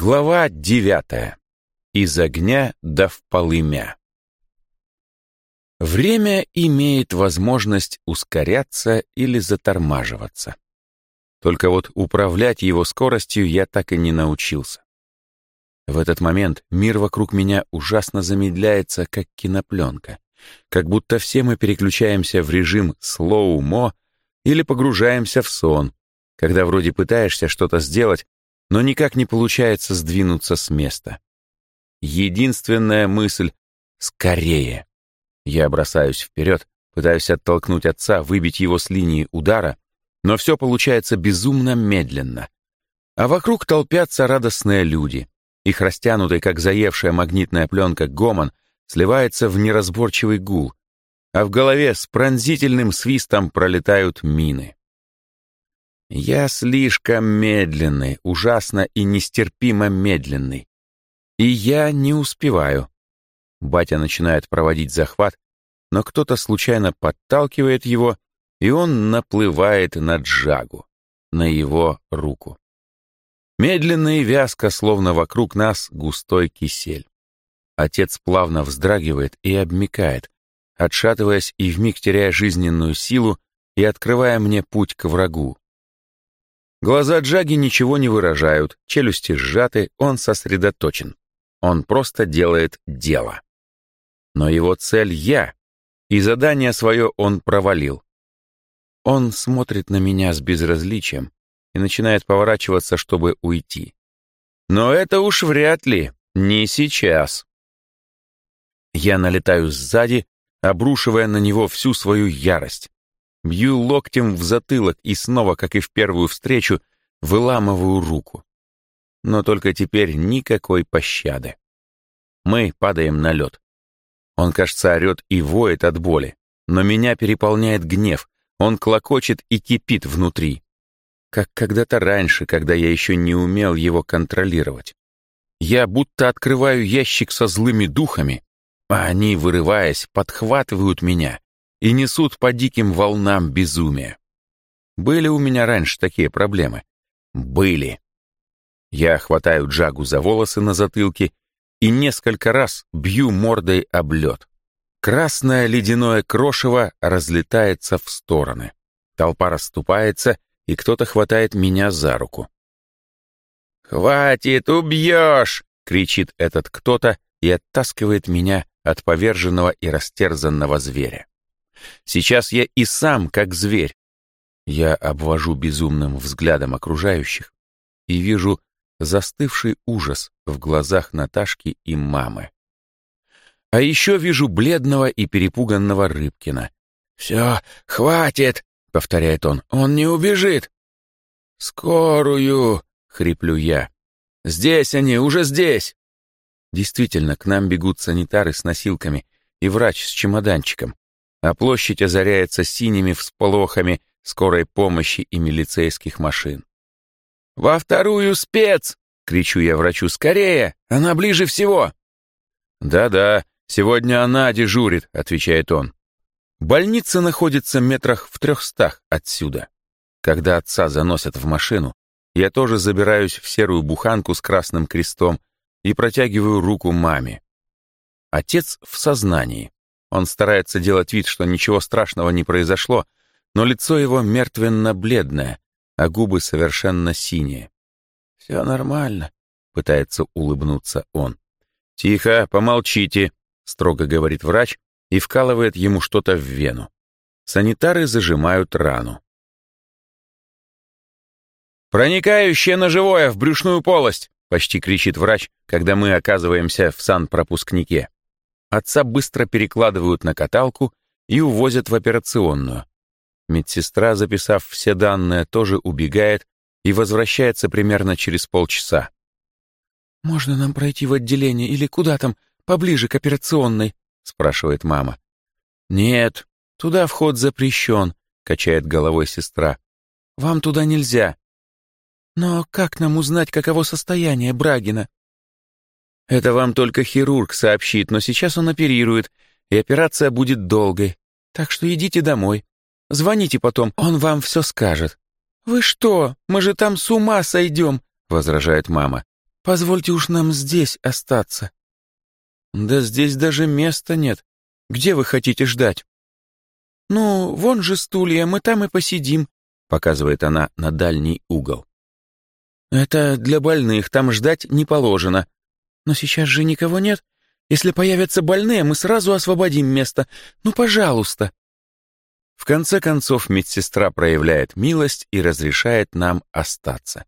Глава 9. Из огня до вполымя. Время имеет возможность ускоряться или затормаживаться. Только вот управлять его скоростью я так и не научился. В этот момент мир вокруг меня ужасно замедляется, как кинопленка. Как будто все мы переключаемся в режим слоу-мо или погружаемся в сон, когда вроде пытаешься что-то сделать, но никак не получается сдвинуться с места. Единственная мысль — скорее. Я бросаюсь вперед, пытаюсь оттолкнуть отца, выбить его с линии удара, но все получается безумно медленно. А вокруг толпятся радостные люди. Их растянутый, как заевшая магнитная пленка, гомон сливается в неразборчивый гул, а в голове с пронзительным свистом пролетают мины. Я слишком медленный, ужасно и нестерпимо медленный. И я не успеваю. Батя начинает проводить захват, но кто-то случайно подталкивает его, и он наплывает на Джагу, на его руку. Медленно и вязко, словно вокруг нас густой кисель. Отец плавно вздрагивает и обмякает, отшатываясь и вмиг теряя жизненную силу и открывая мне путь к врагу. Глаза Джаги ничего не выражают, челюсти сжаты, он сосредоточен. Он просто делает дело. Но его цель — я, и задание свое он провалил. Он смотрит на меня с безразличием и начинает поворачиваться, чтобы уйти. Но это уж вряд ли, не сейчас. Я налетаю сзади, обрушивая на него всю свою ярость. Бью локтем в затылок и снова, как и в первую встречу, выламываю руку. Но только теперь никакой пощады. Мы падаем на лед. Он, кажется, орет и воет от боли, но меня переполняет гнев, он клокочет и кипит внутри. Как когда-то раньше, когда я еще не умел его контролировать. Я будто открываю ящик со злыми духами, а они, вырываясь, подхватывают меня и несут по диким волнам безумия. Были у меня раньше такие проблемы? Были. Я хватаю Джагу за волосы на затылке и несколько раз бью мордой об лед. Красное ледяное крошево разлетается в стороны. Толпа расступается, и кто-то хватает меня за руку. «Хватит, убьешь!» — кричит этот кто-то и оттаскивает меня от поверженного и растерзанного зверя. Сейчас я и сам как зверь. Я обвожу безумным взглядом окружающих и вижу застывший ужас в глазах Наташки и мамы. А еще вижу бледного и перепуганного Рыбкина. «Все, хватит!» — повторяет он не убежит!» «Скорую!» — хриплю я. «Здесь они, уже здесь!» Действительно, к нам бегут санитары с носилками и врач с чемоданчиком, а площадь озаряется синими всполохами скорой помощи и милицейских машин. «Во вторую спец!» — кричу я врачу. «Скорее! Она ближе всего!» «Да-да, сегодня она дежурит», — отвечает он. Больница находится метрах в 300 отсюда. Когда отца заносят в машину, я тоже забираюсь в серую буханку с красным крестом и протягиваю руку маме. Отец в сознании. Он старается делать вид, что ничего страшного не произошло, но лицо его мертвенно-бледное, а губы совершенно синие. «Все нормально», — пытается улыбнуться он. «Тихо, помолчите», — строго говорит врач и вкалывает ему что-то в вену. Санитары зажимают рану. «Проникающее ножевое в брюшную полость!» — почти кричит врач, когда мы оказываемся в санпропускнике. Отца быстро перекладывают на каталку и увозят в операционную. Медсестра, записав все данные, тоже убегает и возвращается примерно через полчаса. «Можно нам пройти в отделение или куда там, поближе к операционной?» — спрашивает мама. «Нет, туда вход запрещен», — качает головой сестра. «Вам туда нельзя». «Но как нам узнать, каково состояние Брагина?» «Это вам только хирург сообщит, но сейчас он оперирует, и операция будет долгой. Так что идите домой. Звоните потом, он вам все скажет». «Вы что? Мы же там с ума сойдем», — возражает мама. Позвольте уж нам здесь остаться». «Да здесь даже места нет. Где вы хотите ждать?» «Ну, вон же стулья, мы там и посидим», — показывает она на дальний угол. «Это для больных, там ждать не положено. Но сейчас же никого нет. Если появятся больные, мы сразу освободим место. Ну, пожалуйста». В конце концов медсестра проявляет милость и разрешает нам остаться.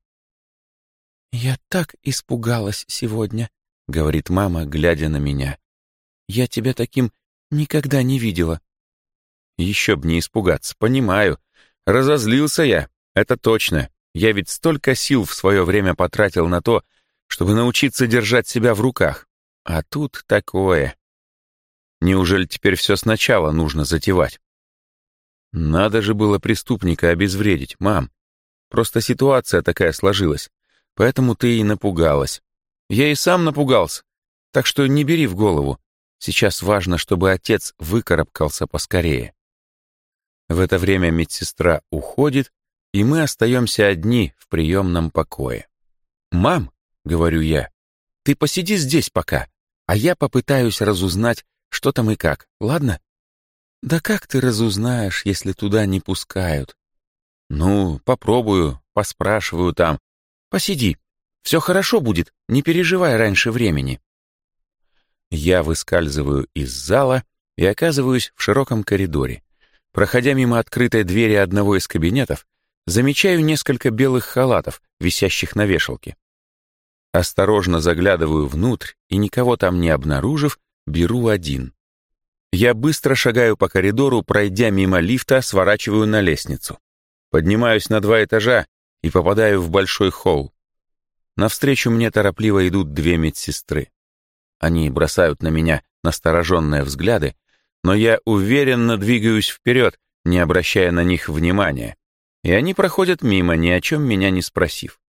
«Я так испугалась сегодня», — говорит мама, глядя на меня. «Я тебя таким никогда не видела». Еще б не испугаться, понимаю. Разозлился я, это точно. Я ведь столько сил в свое время потратил на то, чтобы научиться держать себя в руках. А тут такое. Неужели теперь все сначала нужно затевать? Надо же было преступника обезвредить, мам. Просто ситуация такая сложилась. Поэтому ты и напугалась. Я и сам напугался. Так что не бери в голову. Сейчас важно, чтобы отец выкарабкался поскорее. В это время медсестра уходит, и мы остаемся одни в приемном покое. «Мам», — говорю я, — «ты посиди здесь пока, а я попытаюсь разузнать, что там и как, ладно?» «Да как ты разузнаешь, если туда не пускают?» «Ну, попробую, поспрашиваю там. Посиди, все хорошо будет, не переживай раньше времени». Я выскальзываю из зала и оказываюсь в широком коридоре. Проходя мимо открытой двери одного из кабинетов, замечаю несколько белых халатов, висящих на вешалке. Осторожно заглядываю внутрь и, никого там не обнаружив, беру один. Я быстро шагаю по коридору, пройдя мимо лифта, сворачиваю на лестницу. Поднимаюсь на 2 этажа и попадаю в большой холл. Навстречу мне торопливо идут 2 медсестры. Они бросают на меня настороженные взгляды, но я уверенно двигаюсь вперед, не обращая на них внимания, и они проходят мимо, ни о чем меня не спросив.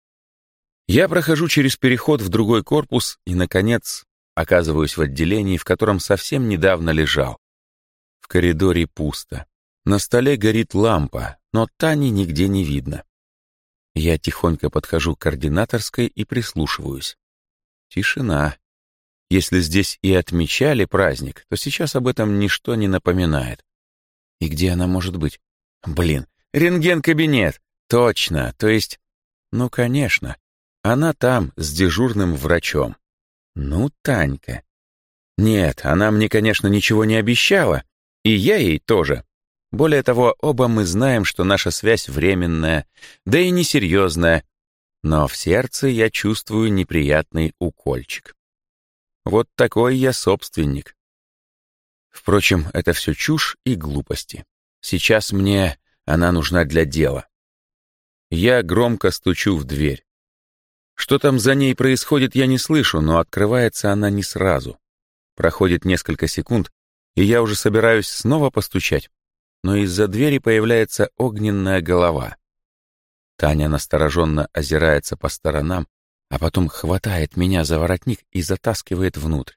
Я прохожу через переход в другой корпус и, наконец, оказываюсь в отделении, в котором совсем недавно лежал. В коридоре пусто. На столе горит лампа, но Тани нигде не видно. Я тихонько подхожу к координаторской и прислушиваюсь. Тишина. Если здесь и отмечали праздник, то сейчас об этом ничто не напоминает. И где она может быть? Блин, рентген-кабинет. Точно, то есть... Ну, конечно, она там с дежурным врачом. Ну, Танька. Нет, она мне, конечно, ничего не обещала, и я ей тоже. Более того, оба мы знаем, что наша связь временная, да и несерьезная, но в сердце я чувствую неприятный укольчик. Вот такой я собственник. Впрочем, это все чушь и глупости. Сейчас мне она нужна для дела. Я громко стучу в дверь. Что там за ней происходит, я не слышу, но открывается она не сразу. Проходит несколько секунд, и я уже собираюсь снова постучать, но из-за двери появляется огненная голова. Таня настороженно озирается по сторонам, а потом хватает меня за воротник и затаскивает внутрь.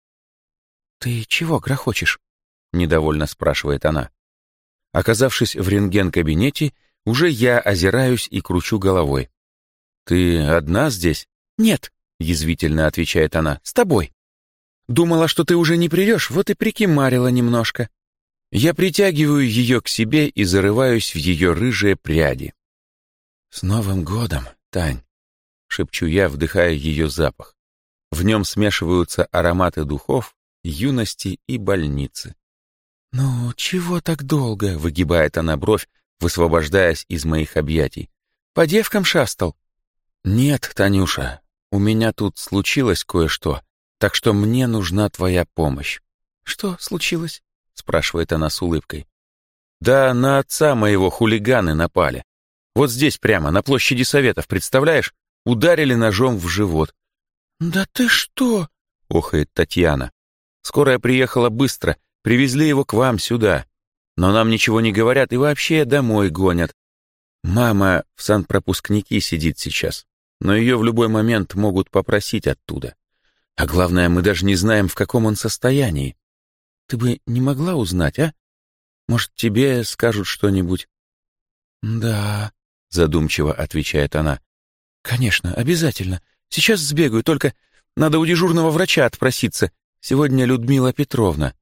«Ты чего грохочешь?» — недовольно спрашивает она. Оказавшись в рентген-кабинете, уже я озираюсь и кручу головой. «Ты одна здесь?» «Нет», — язвительно отвечает она, — «с тобой. Думала, что ты уже не придешь, вот и прикимарила немножко». Я притягиваю ее к себе и зарываюсь в ее рыжие пряди. «С Новым годом, Тань!» — шепчу я, вдыхая ее запах. В нем смешиваются ароматы духов, юности и больницы. «Ну, чего так долго?» — выгибает она бровь, высвобождаясь из моих объятий. «По девкам шастал?» «Нет, Танюша, у меня тут случилось кое-что, так что мне нужна твоя помощь». «Что случилось?» — спрашивает она с улыбкой. «Да на отца моего хулиганы напали. Вот здесь прямо, на площади Советов, представляешь? Ударили ножом в живот». «Да ты что?» — охает Татьяна. «Скорая приехала быстро, привезли его к вам сюда. Но нам ничего не говорят и вообще домой гонят. Мама в санпропускники сидит сейчас, но ее в любой момент могут попросить оттуда. А главное, мы даже не знаем, в каком он состоянии. Ты бы не могла узнать, а? Может, тебе скажут что-нибудь?» «Да», — задумчиво отвечает она. «Конечно, обязательно. Сейчас сбегаю, только надо у дежурного врача отпроситься. Сегодня Людмила Петровна».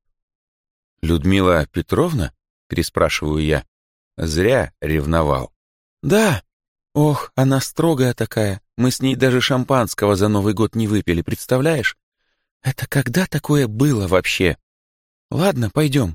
«Людмила Петровна?» — переспрашиваю я. Зря ревновал. «Да. Ох, она строгая такая. Мы с ней даже шампанского за Новый год не выпили, представляешь? Это когда такое было вообще? Ладно, пойдем».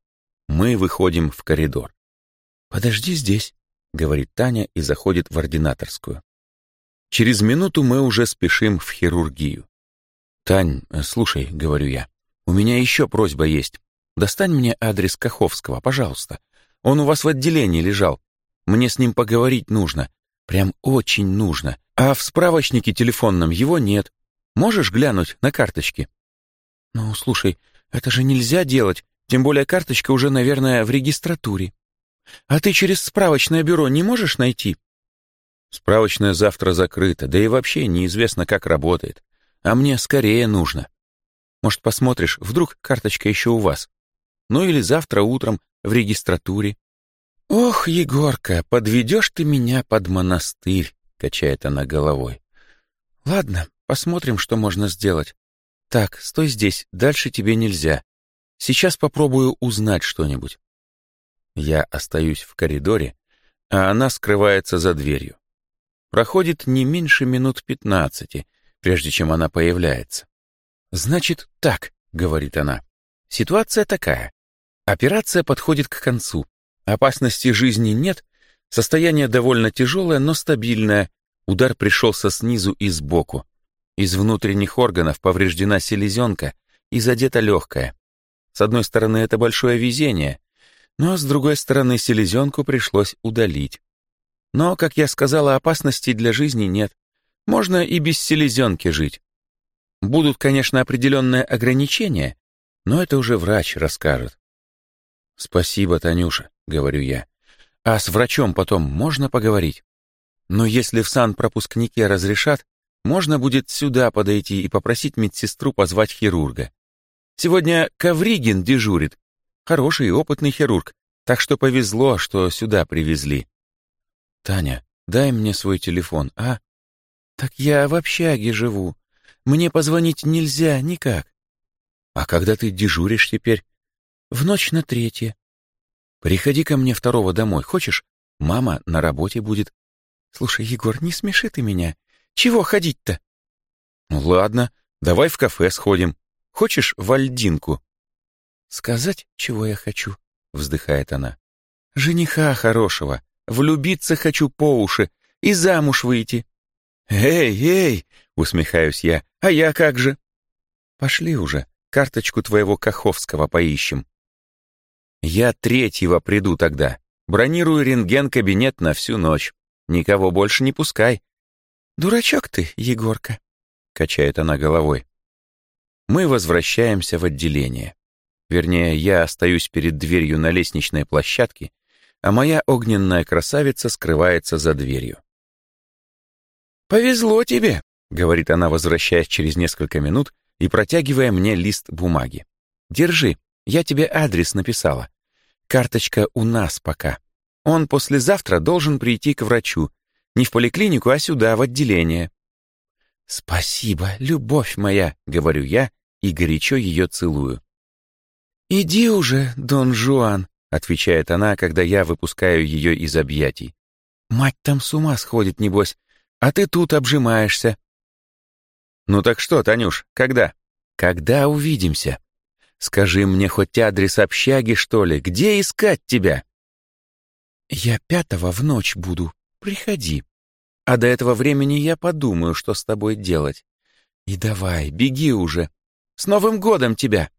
Мы выходим в коридор. «Подожди здесь», — говорит Таня и заходит в ординаторскую. Через минуту мы уже спешим в хирургию. «Тань, слушай», — говорю я, — «у меня еще просьба есть. Достань мне адрес Каховского, пожалуйста. Он у вас в отделении лежал. Мне с ним поговорить нужно. Прям очень нужно. А в справочнике телефонном его нет. Можешь глянуть на карточке?» «Ну, слушай, это же нельзя делать, тем более карточка уже, наверное, в регистратуре. А ты через справочное бюро не можешь найти?» «Справочное завтра закрыто, да и вообще неизвестно, как работает. А мне скорее нужно. Может, посмотришь, вдруг карточка еще у вас? Ну или завтра утром в регистратуре». «Ох, Егорка, подведешь ты меня под монастырь», — качает она головой. «Ладно, посмотрим, что можно сделать. Так, стой здесь, дальше тебе нельзя. Сейчас попробую узнать что-нибудь». Я остаюсь в коридоре, а она скрывается за дверью. Проходит не меньше минут 15, прежде чем она появляется. «Значит, так», — говорит она, — «ситуация такая. Операция подходит к концу. Опасности жизни нет, состояние довольно тяжелое, но стабильное. Удар пришелся снизу и сбоку. Из внутренних органов повреждена селезенка и задета легкая. С одной стороны, это большое везение, но с другой стороны, селезенку пришлось удалить. Но, как я сказала, опасностей для жизни нет. Можно и без селезенки жить. Будут, конечно, определенные ограничения, но это уже врач расскажет». «Спасибо, Танюша», — говорю я. «А с врачом потом можно поговорить? Но если в санпропускнике разрешат, можно будет сюда подойти и попросить медсестру позвать хирурга. Сегодня Ковригин дежурит. Хороший и опытный хирург, так что повезло, что сюда привезли». «Таня, дай мне свой телефон, а?» «Так я в общаге живу. Мне позвонить нельзя никак». «А когда ты дежуришь теперь?» «В ночь на 3. Приходи ко мне 2 домой, хочешь? Мама на работе будет». «Слушай, Егор, не смеши ты меня. Чего ходить-то?» «Ну ладно, давай в кафе сходим. Хочешь в Альдинку?» «Сказать, чего я хочу?» — вздыхает она. «Жениха хорошего. Влюбиться хочу по уши и замуж выйти». «Эй, эй!» — усмехаюсь я. «А я как же?» «Пошли уже, карточку твоего Каховского поищем». «Я 3 приду тогда. Бронирую рентген-кабинет на всю ночь. Никого больше не пускай». «Дурачок ты, Егорка», — качает она головой. Мы возвращаемся в отделение. Вернее, я остаюсь перед дверью на лестничной площадке, а моя огненная красавица скрывается за дверью. «Повезло тебе», — говорит она, возвращаясь через несколько минут и протягивая мне лист бумаги. «Держи, я тебе адрес написала. Карточка у нас пока. Он послезавтра должен прийти к врачу. Не в поликлинику, а сюда, в отделение». «Спасибо, любовь моя», — говорю я и горячо ее целую. «Иди уже, Дон Жуан», — отвечает она, когда я выпускаю ее из объятий. «Мать там с ума сходит, небось, а ты тут обжимаешься». «Ну так что, Танюш, когда?» «Когда увидимся? Скажи мне хоть адрес общаги, что ли, где искать тебя?» «Я 5 в ночь буду, приходи. А до этого времени я подумаю, что с тобой делать. И давай, беги уже. С Новым годом тебя!»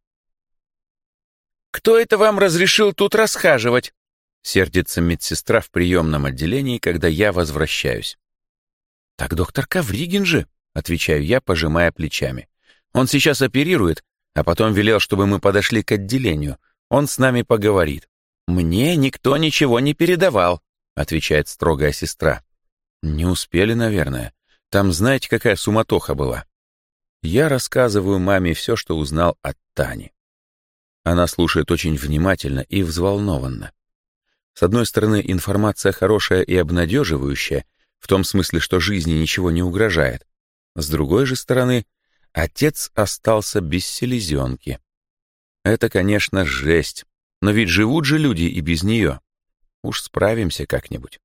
«Кто это вам разрешил тут расхаживать?» — сердится медсестра в приемном отделении, когда я возвращаюсь. «Так доктор Ковригин же», — отвечаю я, пожимая плечами. «Он сейчас оперирует, а потом велел, чтобы мы подошли к отделению. Он с нами поговорит». «Мне никто ничего не передавал», — отвечает строгая сестра. «Не успели, наверное. Там знаете, какая суматоха была?» Я рассказываю маме все, что узнал от Тани. Она слушает очень внимательно и взволнованно. С одной стороны, информация хорошая и обнадеживающая, в том смысле, что жизни ничего не угрожает. С другой же стороны, отец остался без селезенки. Это, конечно, жесть, но ведь живут же люди и без нее. Уж справимся как-нибудь.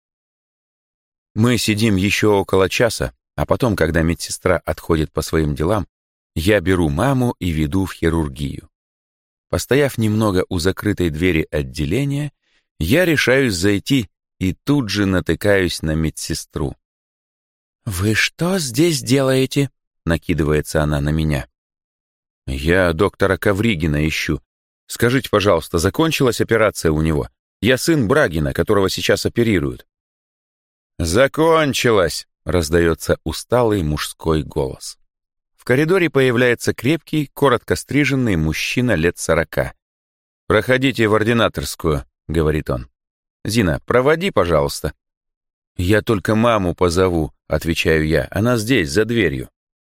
Мы сидим еще около часа, а потом, когда медсестра отходит по своим делам, я беру маму и веду в хирургию. Постояв немного у закрытой двери отделения, я решаюсь зайти и тут же натыкаюсь на медсестру. «Вы что здесь делаете?» — накидывается она на меня. «Я доктора Ковригина ищу. Скажите, пожалуйста, закончилась операция у него? Я сын Брагина, которого сейчас оперируют». «Закончилась!» — раздается усталый мужской голос. В коридоре появляется крепкий, коротко стриженный мужчина лет 40. «Проходите в ординаторскую», — говорит он. «Зина, проводи, пожалуйста». «Я только маму позову», — отвечаю я. «Она здесь, за дверью».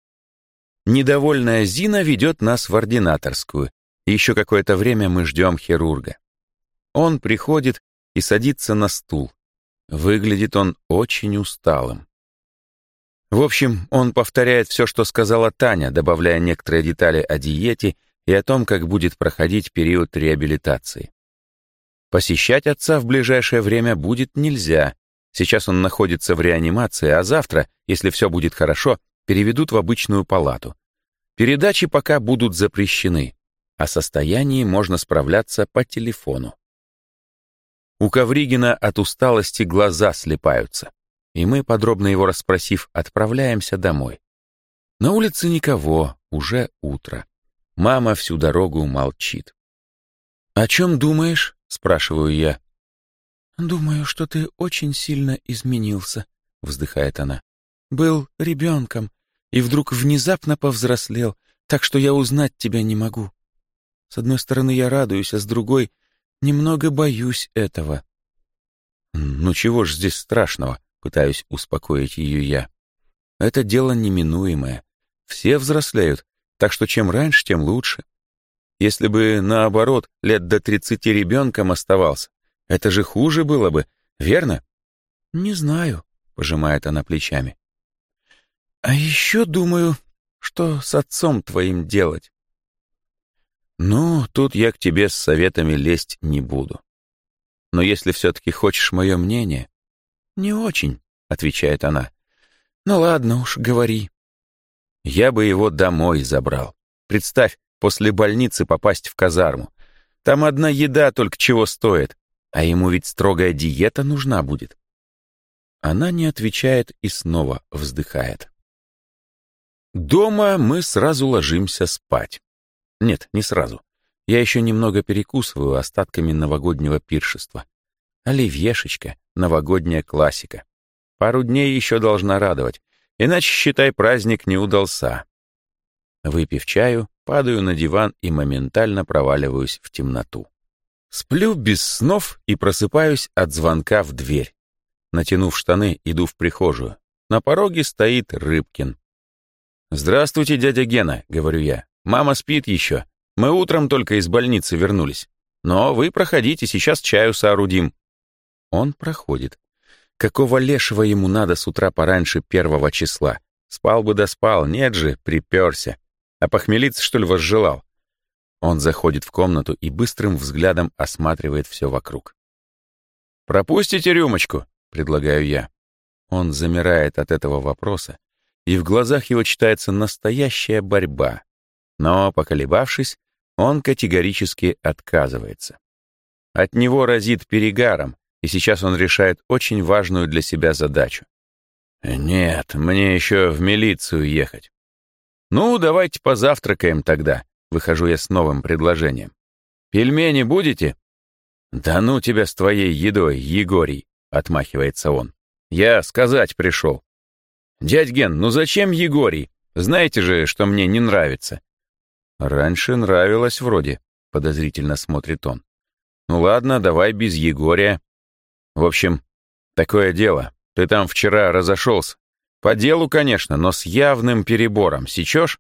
Недовольная Зина ведет нас в ординаторскую. И еще какое-то время мы ждем хирурга. Он приходит и садится на стул. Выглядит он очень усталым. В общем, он повторяет все, что сказала Таня, добавляя некоторые детали о диете и о том, как будет проходить период реабилитации. Посещать отца в ближайшее время будет нельзя. Сейчас он находится в реанимации, а завтра, если все будет хорошо, переведут в обычную палату. Передачи пока будут запрещены. О состоянии можно справляться по телефону. У Ковригина от усталости глаза слипаются, и мы, подробно его расспросив, отправляемся домой. На улице никого, уже утро. Мама всю дорогу молчит. «О чем думаешь?» — спрашиваю я. «Думаю, что ты очень сильно изменился», — вздыхает она. «Был ребенком и вдруг внезапно повзрослел, так что я узнать тебя не могу. С одной стороны, я радуюсь, а с другой — немного боюсь этого». «Ну чего ж здесь страшного?» — пытаюсь успокоить ее я. «Это дело неминуемое. Все взрослеют, так что чем раньше, тем лучше. Если бы, наоборот, лет до 30 ребенком оставался, это же хуже было бы, верно?» «Не знаю», — пожимает она плечами. «А еще думаю, что с отцом твоим делать». «Ну, тут я к тебе с советами лезть не буду. Но если все-таки хочешь мое мнение...» «Не очень», — отвечает она. «Ну ладно уж, говори». «Я бы его домой забрал. Представь, после больницы попасть в казарму. Там одна еда только чего стоит, а ему ведь строгая диета нужна будет». Она не отвечает и снова вздыхает. Дома мы сразу ложимся спать. Нет, не сразу. Я еще немного перекусываю остатками новогоднего пиршества. Оливьешечка, новогодняя классика. Пару дней еще должна радовать, иначе, считай, праздник не удался. Выпив чаю, падаю на диван и моментально проваливаюсь в темноту. Сплю без снов и просыпаюсь от звонка в дверь. Натянув штаны, иду в прихожую. На пороге стоит Рыбкин. «Здравствуйте, дядя Гена», — говорю я. «Мама спит еще. Мы утром только из больницы вернулись. Но вы проходите, сейчас чаю соорудим». Он проходит. Какого лешего ему надо с утра пораньше 1 числа? Спал бы да спал, нет же, приперся. А похмелиться, что ли, возжелал? Он заходит в комнату и быстрым взглядом осматривает все вокруг. «Пропустите рюмочку», — предлагаю я. Он замирает от этого вопроса, и в глазах его читается настоящая борьба. Но, поколебавшись, он категорически отказывается. От него разит перегаром, и сейчас он решает очень важную для себя задачу. «Нет, мне еще в милицию ехать». «Ну, давайте позавтракаем тогда», — выхожу я с новым предложением. «Пельмени будете?» «Да ну тебя с твоей едой, Егорий», — отмахивается он. «Я сказать пришел». «Дядь Ген, ну зачем Егорий? Знаете же, что мне не нравится». «Раньше нравилось вроде», — подозрительно смотрит он. «Ну ладно, давай без Егория. В общем, такое дело. Ты там вчера разошелся. По делу, конечно, но с явным перебором. Сечешь?»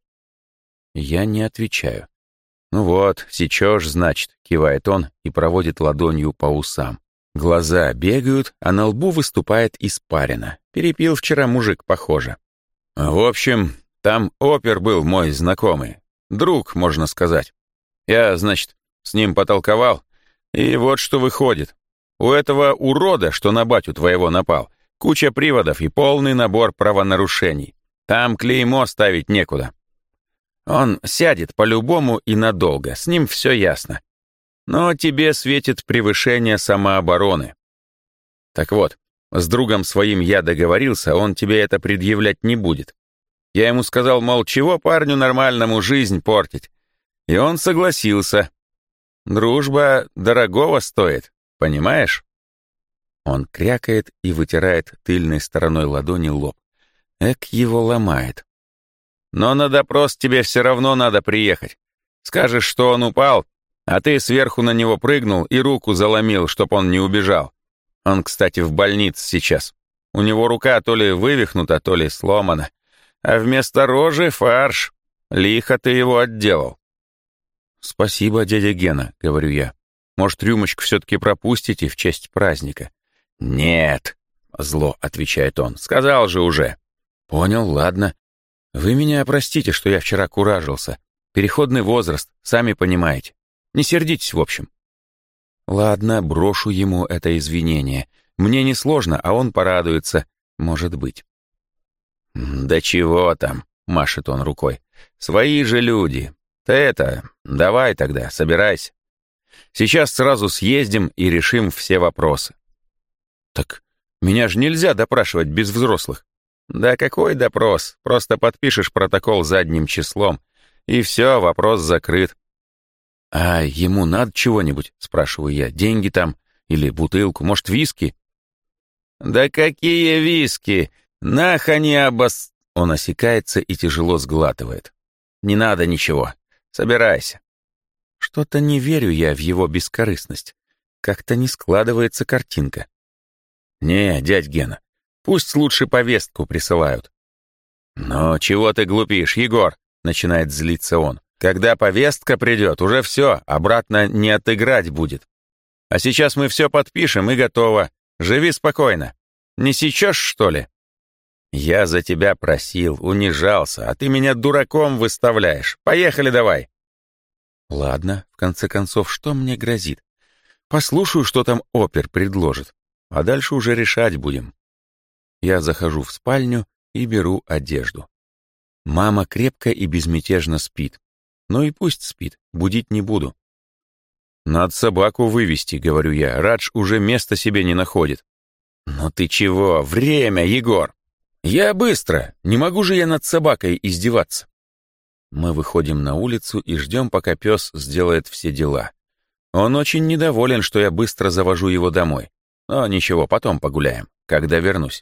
Я не отвечаю. «Ну вот, сечешь, значит», — кивает он и проводит ладонью по усам. Глаза бегают, а на лбу выступает испарина. Перепил вчера мужик, похоже. В общем, там опер был мой знакомый. Друг, можно сказать. Я, значит, с ним потолковал, и вот что выходит. У этого урода, что на батю твоего напал, куча приводов и полный набор правонарушений. Там клеймо ставить некуда. Он сядет по-любому и надолго, с ним все ясно. Но тебе светит превышение самообороны. Так вот, с другом своим я договорился, он тебе это предъявлять не будет. Я ему сказал, мол, чего парню нормальному жизнь портить? И он согласился. Дружба дорогого стоит, понимаешь? Он крякает и вытирает тыльной стороной ладони лоб. Эк его ломает. Но на допрос тебе все равно надо приехать. Скажешь, что он упал, а ты сверху на него прыгнул и руку заломил, чтоб он не убежал. Он, кстати, в больнице сейчас. У него рука то ли вывихнута, то ли сломана. А вместо рожи фарш. Лихо ты его отделал. «Спасибо, дядя Гена», — говорю я. «Может, рюмочку все-таки пропустите в честь праздника?» «Нет», — зло отвечает он. «Сказал же уже». «Понял, ладно. Вы меня простите, что я вчера куражился. Переходный возраст, сами понимаете. Не сердитесь, в общем». Ладно, брошу ему это извинение. Мне несложно, а он порадуется. Может быть. «Да чего там?» — машет он рукой. «Свои же люди. Ты давай тогда, собирайся. Сейчас сразу съездим и решим все вопросы». «Так меня же нельзя допрашивать без взрослых». «Да какой допрос? Просто подпишешь протокол задним числом, и все, вопрос закрыт». «А ему надо чего-нибудь?» — спрашиваю я. «Деньги там? Или бутылку? Может, виски?» «Да какие виски? Нах они Он осекается и тяжело сглатывает. «Не надо ничего. Собирайся». Что-то не верю я в его бескорыстность. Как-то не складывается картинка. «Не, дядь Гена, пусть лучше повестку присылают». «Ну, чего ты глупишь, Егор?» — начинает злиться он. «Когда повестка придет, уже все, обратно не отыграть будет. А сейчас мы все подпишем и готово. Живи спокойно. Не сечешь, что ли?» «Я за тебя просил, унижался, а ты меня дураком выставляешь. Поехали давай». Ладно, в конце концов, что мне грозит? Послушаю, что там опер предложит, а дальше уже решать будем. Я захожу в спальню и беру одежду. Мама крепко и безмятежно спит. Ну и пусть спит, будить не буду. «Надо собаку вывести», — говорю я, Радж уже места себе не находит. «Ну ты чего? Время, Егор!» «Я быстро! Не могу же я над собакой издеваться!» Мы выходим на улицу и ждем, пока пес сделает все дела. Он очень недоволен, что я быстро завожу его домой. Но ничего, потом погуляем, когда вернусь.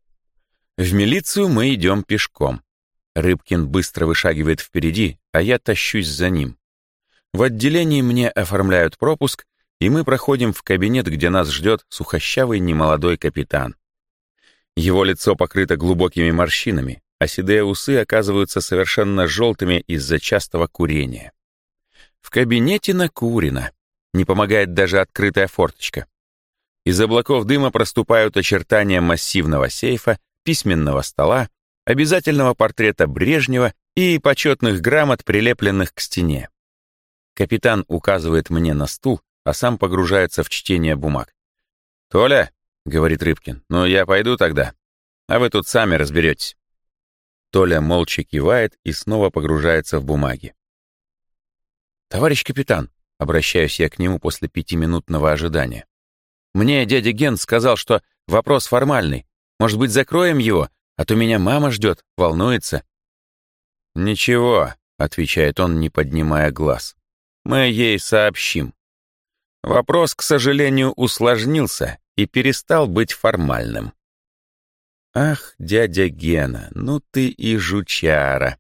В милицию мы идем пешком. Рыбкин быстро вышагивает впереди, а я тащусь за ним. В отделении мне оформляют пропуск, и мы проходим в кабинет, где нас ждет сухощавый немолодой капитан. Его лицо покрыто глубокими морщинами, а седые усы оказываются совершенно желтыми из-за частого курения. В кабинете накурено, не помогает даже открытая форточка. Из облаков дыма проступают очертания массивного сейфа, письменного стола, обязательного портрета Брежнева и почетных грамот, прилепленных к стене. Капитан указывает мне на стул, а сам погружается в чтение бумаг. «Толя», — говорит Рыбкин, — «ну я пойду тогда, а вы тут сами разберетесь». Толя молча кивает и снова погружается в бумаги. «Товарищ капитан», — обращаюсь я к нему после 5-минутного ожидания, «мне дядя Ген сказал, что вопрос формальный. Может быть, закроем его, а то меня мама ждет, волнуется». «Ничего», — отвечает он, не поднимая глаз, — «мы ей сообщим. Вопрос, к сожалению, усложнился и перестал быть формальным». «Ах, дядя Гена, ну ты и жучара».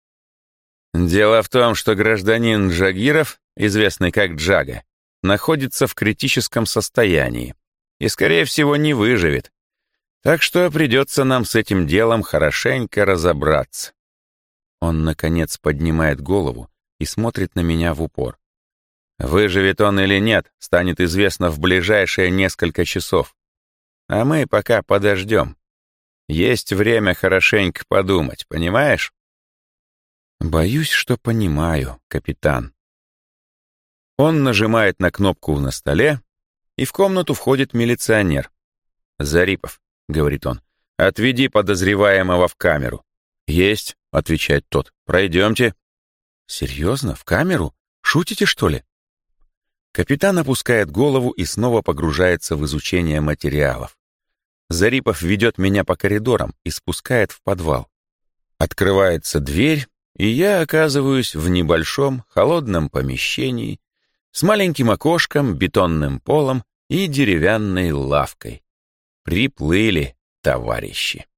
«Дело в том, что гражданин Джагиров, известный как Джага, находится в критическом состоянии и, скорее всего, не выживет. Так что придется нам с этим делом хорошенько разобраться». Он, наконец, поднимает голову и смотрит на меня в упор. «Выживет он или нет, станет известно в ближайшие несколько часов. А мы пока подождем. Есть время хорошенько подумать, понимаешь? Боюсь, что понимаю, капитан. Он нажимает на кнопку на столе, и в комнату входит милиционер. «Зарипов», — говорит он, — «отведи подозреваемого в камеру». «Есть», — отвечает тот, — «пройдемте». «Серьезно? В камеру? Шутите, что ли?» Капитан опускает голову и снова погружается в изучение материалов. Зарипов ведет меня по коридорам и спускает в подвал. Открывается дверь, и я оказываюсь в небольшом холодном помещении с маленьким окошком, бетонным полом и деревянной лавкой. Приплыли, товарищи.